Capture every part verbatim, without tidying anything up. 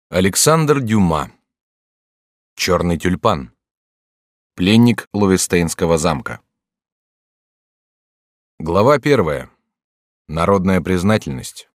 Александр Дюма. Черный тюльпан. Пленник Ловестейнского замка. Глава первая. Народная признательность.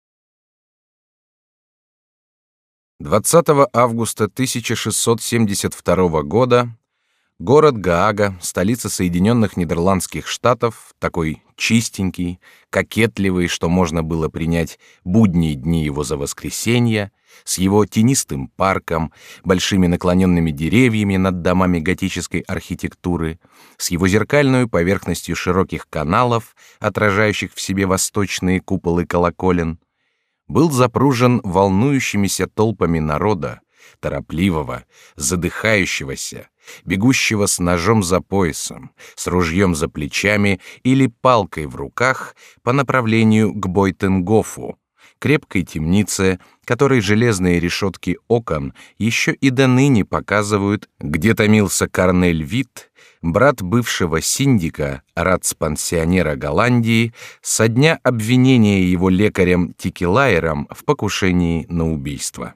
двадцатого августа тысяча шестьсот семьдесят второго года город Гаага, столица Соединенных Нидерландских Штатов, такой чистенький, кокетливый, что можно было принять будние дни его за воскресенье, с его тенистым парком, большими наклоненными деревьями над домами готической архитектуры, с его зеркальной поверхностью широких каналов, отражающих в себе восточные куполы колоколен, был запружен волнующимися толпами народа, торопливого, задыхающегося, бегущего с ножом за поясом, с ружьем за плечами или палкой в руках по направлению к Бойтенгофу, крепкой темнице, которой железные решетки окон еще и доныне показывают, где томился Корнель Витт, брат бывшего синдика, рацпансионера Голландии, со дня обвинения его лекарем Тикелайером в покушении на убийство.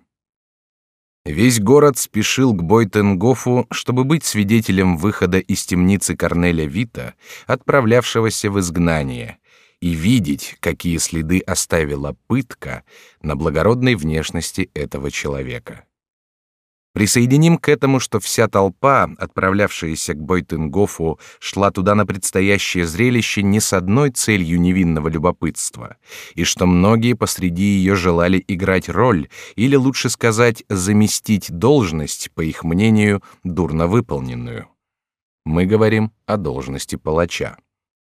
Весь город спешил к Бойтенгофу, чтобы быть свидетелем выхода из темницы Корнеля Витта, отправлявшегося в изгнание, и видеть, какие следы оставила пытка на благородной внешности этого человека. Присоединим к этому, что вся толпа, отправлявшаяся к Бойтенгофу, шла туда на предстоящее зрелище не с одной целью невинного любопытства, и что многие посреди ее желали играть роль, или лучше сказать, заместить должность, по их мнению, дурно выполненную. Мы говорим о должности палача.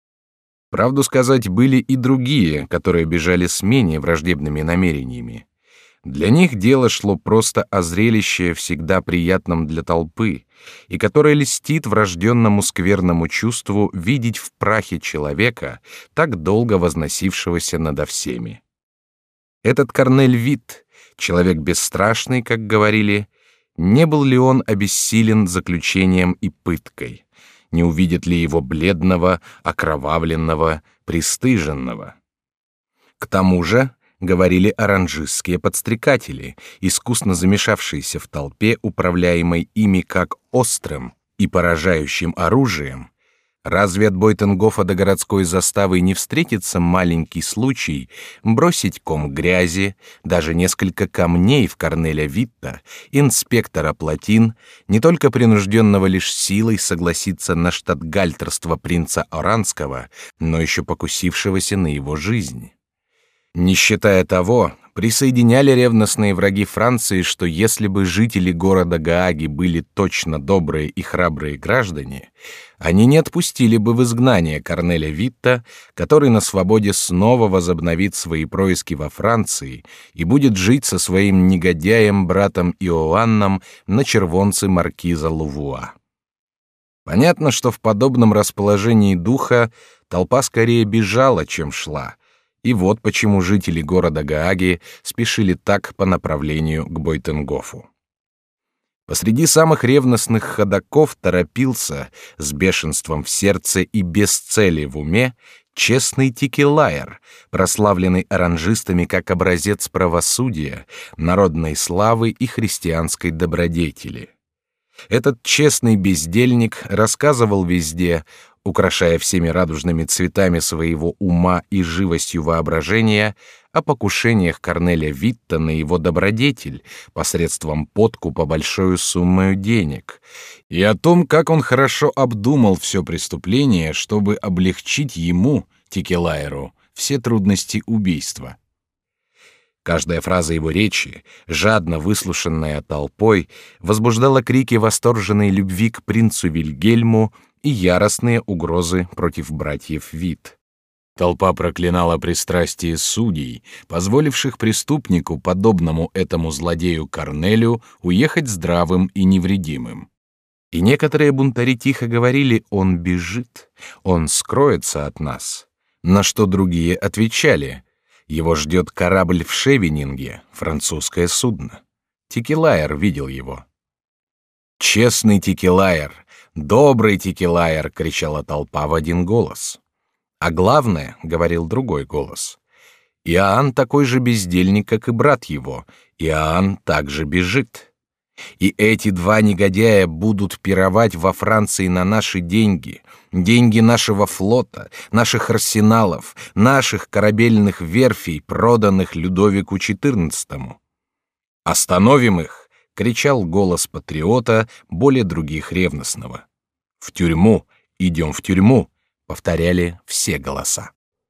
Правду сказать, были и другие, которые бежали с менее враждебными намерениями. Для них дело шло просто о зрелище, всегда приятном для толпы, и которое льстит врожденному скверному чувству видеть в прахе человека, так долго возносившегося надо всеми. Этот Корнель Витт, человек бесстрашный, как говорили, не был ли он обессилен заключением и пыткой? Не увидят ли его бледного, окровавленного, пристыженного? К тому же, говорили оранжистские подстрекатели, искусно замешавшиеся в толпе, управляемой ими как острым и поражающим оружием, разве от Бойтенгофа до городской заставы не встретится маленький случай бросить ком грязи, даже несколько камней в Корнеля Витта, инспектора плотин, не только принужденного лишь силой согласиться на штатгальтерство принца Оранского, но еще покусившегося на его жизнь? Не считая того, присоединяли ревностные враги Франции, что если бы жители города Гааги были точно добрые и храбрые граждане, они не отпустили бы в изгнание Корнеля Витта, который на свободе снова возобновит свои происки во Франции и будет жить со своим негодяем братом Иоанном на червонце маркиза Лувуа. Понятно, что в подобном расположении духа толпа скорее бежала, чем шла. И вот почему жители города Гааги спешили так по направлению к Бойтенгофу. Посреди самых ревностных ходоков торопился, с бешенством в сердце и без цели в уме, честный Тикелайер, прославленный оранжистами как образец правосудия, народной славы и христианской добродетели. Этот честный бездельник рассказывал везде, украшая всеми радужными цветами своего ума и живостью воображения, о покушениях Корнеля Витта на его добродетель посредством подкупа большой суммой денег, и о том, как он хорошо обдумал все преступление, чтобы облегчить ему, Тикелайеру, все трудности убийства. Каждая фраза его речи, жадно выслушанная толпой, возбуждала крики восторженной любви к принцу Вильгельму и яростные угрозы против братьев Витт. Толпа проклинала пристрастие судей, позволивших преступнику, подобному этому злодею Корнелю, уехать здравым и невредимым. И некоторые бунтари тихо говорили: «Он бежит, он скроется от нас», на что другие отвечали: «Его ждет корабль в Шевенинге, французское судно». Тикелайер видел его. «Честный Тикелайер! Добрый Тикелайер!» — кричала толпа в один голос. А главное, — говорил другой голос, Иоанн такой же бездельник, как и брат его. Иоанн также бежит. И эти два негодяя будут пировать во Франции на наши деньги, деньги нашего флота, наших арсеналов, наших корабельных верфей, проданных Людовику четырнадцатому. «Остановим их!» — кричал голос патриота, более других ревностного. «В тюрьму! Идем в тюрьму!» — повторяли все голоса.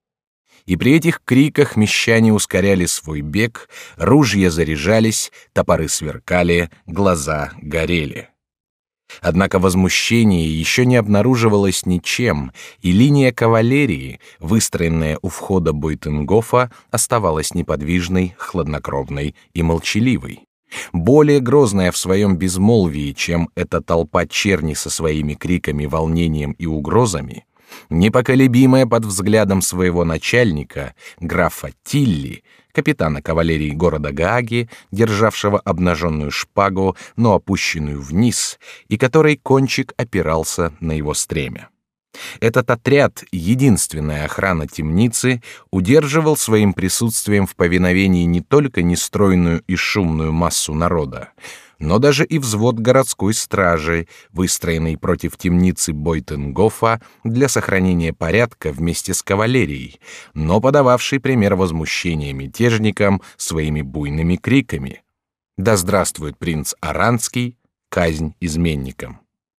И при этих криках мещане ускоряли свой бег, ружья заряжались, топоры сверкали, глаза горели. Однако возмущение еще не обнаруживалось ничем, и линия кавалерии, выстроенная у входа Бойтенгофа, оставалась неподвижной, хладнокровной и молчаливой. Более грозная в своем безмолвии, чем эта толпа черни со своими криками, волнением и угрозами, непоколебимая под взглядом своего начальника, графа Тилли, капитана кавалерии города Гааги, державшего обнаженную шпагу, но опущенную вниз, и которой кончик опирался на его стремя. Этот отряд, единственная охрана темницы, удерживал своим присутствием в повиновении не только нестройную и шумную массу народа, но даже и взвод городской стражи, выстроенный против темницы Бойтенгофа для сохранения порядка вместе с кавалерией, но подававший пример возмущения мятежникам своими буйными криками: «Да здравствует принц Оранский! Казнь изменникам!»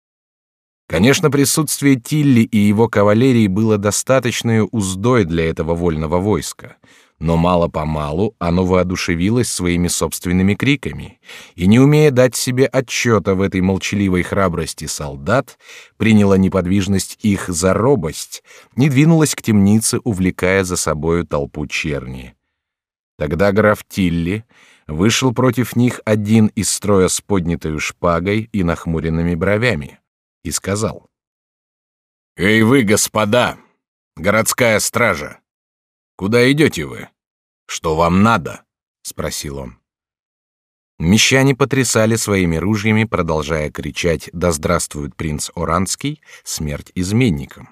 Конечно, присутствие Тилли и его кавалерии было достаточной уздой для этого вольного войска, но мало-помалу оно воодушевилось своими собственными криками, и, не умея дать себе отчета в этой молчаливой храбрости солдат, приняло неподвижность их за робость и двинулось к темнице, увлекая за собою толпу черни. Тогда граф Тилли вышел против них один из строя с поднятой шпагой и нахмуренными бровями и сказал: «Эй вы, господа, городская стража! Куда идете вы? Что вам надо?» — спросил он. Мещане потрясали своими ружьями, продолжая кричать: «Да здравствует принц Оранский! Смерть изменникам!»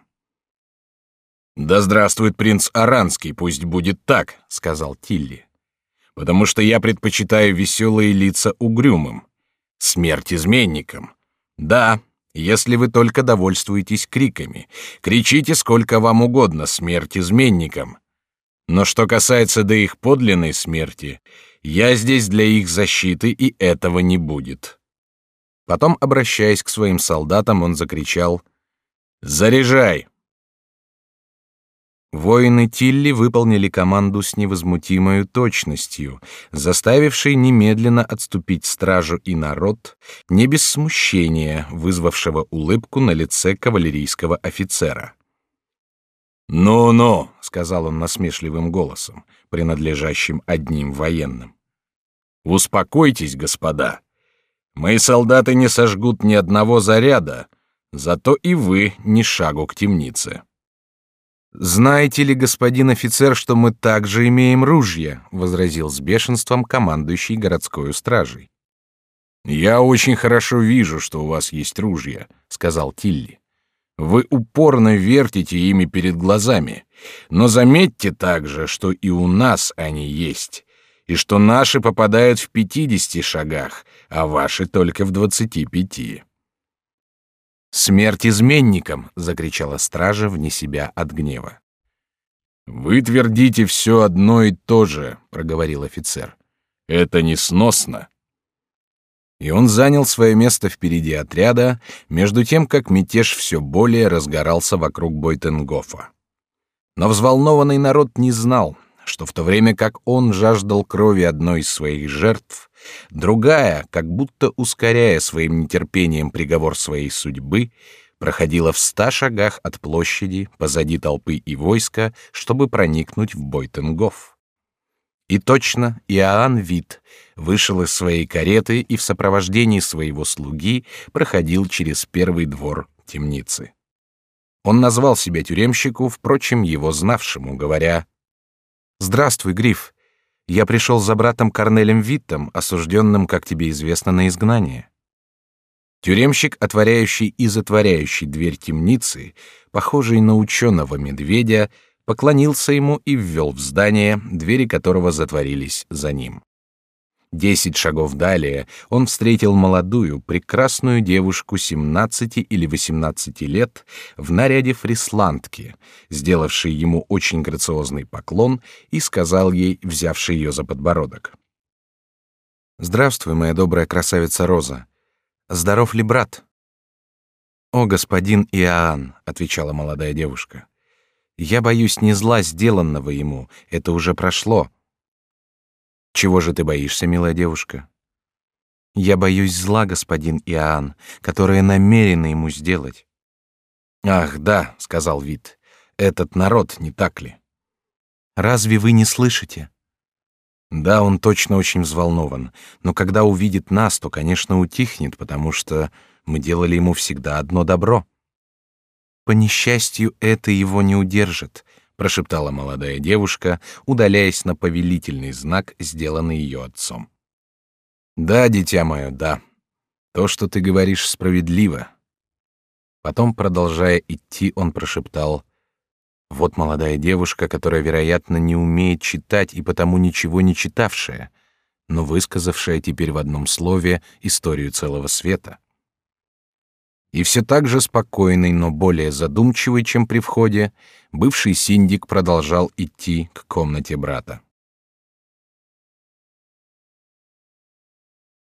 «Да здравствует принц Оранский, пусть будет так», — сказал Тилли, «потому что я предпочитаю веселые лица угрюмым. Смерть изменникам! Да, если вы только довольствуетесь криками, кричите сколько вам угодно: смерть изменникам. Но что касается до их подлинной смерти, я здесь для их защиты, и этого не будет». Потом, обращаясь к своим солдатам, он закричал: «Заряжай!» Воины Тилли выполнили команду с невозмутимой точностью, заставившей немедленно отступить стражу и народ, не без смущения, вызвавшего улыбку на лице кавалерийского офицера. «Ну-ну», — сказал он насмешливым голосом, принадлежащим одним военным, — «успокойтесь, господа. Мои солдаты не сожгут ни одного заряда, зато и вы ни шагу к темнице». «Знаете ли, господин офицер, что мы также имеем ружья?» — возразил с бешенством командующий городской стражей. «Я очень хорошо вижу, что у вас есть ружья», — сказал Тилли. «Вы упорно вертите ими перед глазами, но заметьте также, что и у нас они есть, и что наши попадают в пятидесяти шагах, а ваши только в двадцати пяти». «Смерть изменникам!» — закричала стража вне себя от гнева. «Вы твердите все одно и то же», — проговорил офицер. «Это несносно». И он занял свое место впереди отряда, между тем, как мятеж все более разгорался вокруг Бойтенгофа. Но взволнованный народ не знал, что в то время как он жаждал крови одной из своих жертв, другая, как будто ускоряя своим нетерпением приговор своей судьбы, проходила в ста шагах от площади, позади толпы и войска, чтобы проникнуть в Бойтенгоф. И точно Иоанн Вит вышел из своей кареты и в сопровождении своего слуги проходил через первый двор темницы. Он назвал себя тюремщику, впрочем, его знавшему, говоря: «Здравствуй, Гриф. Я пришел за братом Корнелем Виттом, осужденным, как тебе известно, на изгнание». Тюремщик, отворяющий и затворяющий дверь темницы, похожий на ученого медведя, поклонился ему и ввел в здание, двери которого затворились за ним. Десять шагов далее он встретил молодую, прекрасную девушку семнадцати или восемнадцати лет в наряде фрисландки, сделавшей ему очень грациозный поклон, и сказал ей, взявший ее за подбородок: «Здравствуй, моя добрая красавица Роза. Здоров ли брат?» «О, господин Иоанн», — отвечала молодая девушка, — «я боюсь не зла, сделанного ему, это уже прошло». «Чего же ты боишься, милая девушка?» «Я боюсь зла, господин Иоанн, которое намерено ему сделать». «Ах, да», — сказал Вит, — «этот народ, не так ли?» «Разве вы не слышите?» «Да, он точно очень взволнован, но когда увидит нас, то, конечно, утихнет, потому что мы делали ему всегда одно добро». «По несчастью, это его не удержит», — прошептала молодая девушка, удаляясь на повелительный знак, сделанный ее отцом. «Да, дитя мое, да. То, что ты говоришь, справедливо». Потом, продолжая идти, он прошептал: «Вот молодая девушка, которая, вероятно, не умеет читать и потому ничего не читавшая, но высказавшая теперь в одном слове историю целого света». И все так же спокойный, но более задумчивый, чем при входе, бывший синдик продолжал идти к комнате брата.